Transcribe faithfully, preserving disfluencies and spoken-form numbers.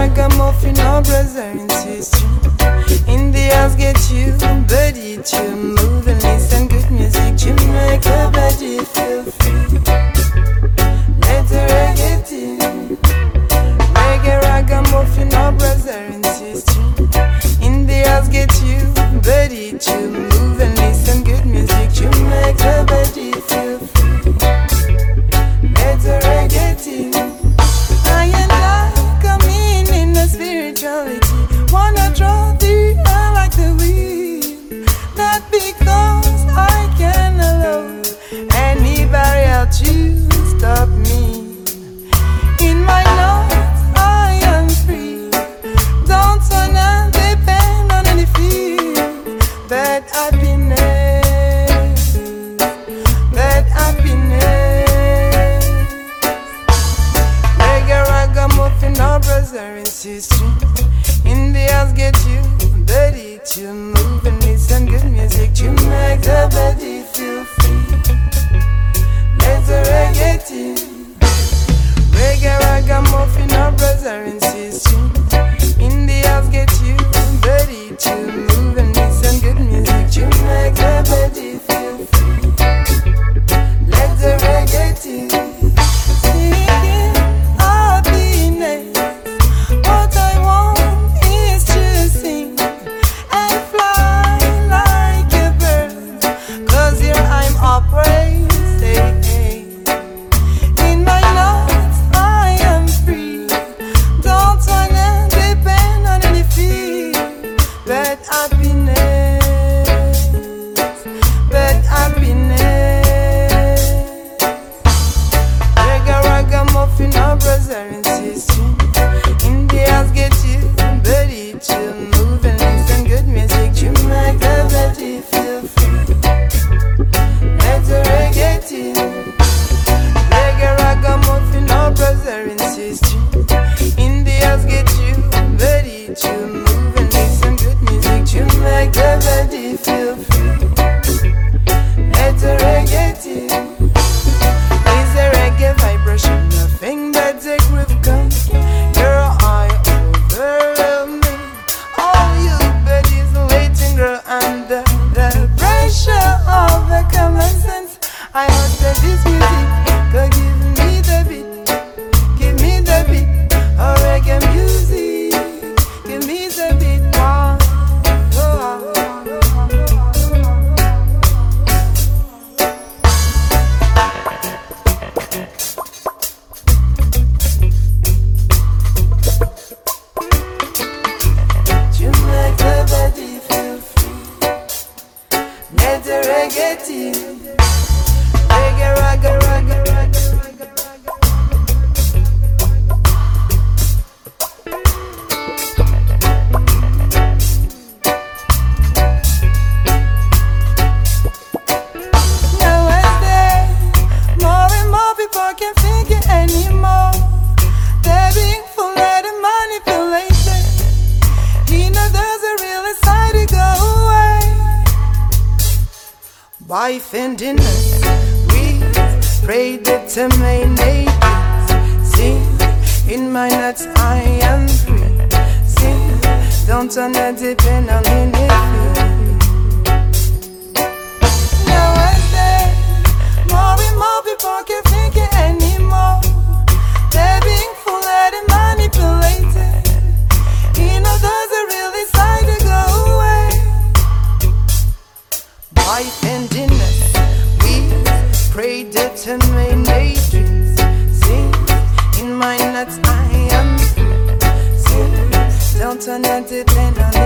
ragamuffin or brother and sister. In the house get you, body to move and listen good music to make the body feel free. Let the reggae in. Reggae ragamuffin or brother and sister. In the house get you, body to move and listen good music to make the body feel free. Let the reggae in. I and I come in in the spirituality. Wanna draw the air like the wind. Not because I can allow anybody else to stop me. In my notes I am free. Don't wanna depend on any fear. That happiness, that happiness. Reggae ragamuffin or brother and sister. In the house get you, body to move and listen good music to make the body feel free. Let the reggae in. Reggae ragamuffin or brother and sister. In the house get you, body to move and listen good music to make the body feel free. Let the reggae in. Singing happiness. What I want is to sing and fly like a bird. Cause here I'm upraised. In my notes I am free. Don't wanna depend on any fear. But happiness, but happiness. Reggae ragamuffin or brother and sister. In the house get you, body to move and listen good music to make the body feel free. Let the reggae in. Reggae ragamuffin or brother and sister. In the house get you, body to move and listen good music to make the body feel free. Let the reggae in. Is a reggae vibration, nothing but the groove comes. Your eye overwhelm me. All you buddies waiting, girl, under the pressure of the common sense. I heard that this music could give me the beat, give me the beat. Oh, reggae music, give me the beat. Wow. Oh, to make the body feel free. Let the reggae in. Reggae, reggae, reggae, reggae, reggae, nowadays, more and more people can't think it anymore. They're being fooled and manipulated. He knows there's a real side to go away. By fending us, we pray determination. Sing, in my nuts I am free. Sing, don't wanna depend on anything. Nowadays, more and more people can't think it anymore. They're being fooled and manipulated. He knows there's a real side to go away. By fending us, we pray determination. Sing, in my nuts I am free. Sing, don't wanna depend on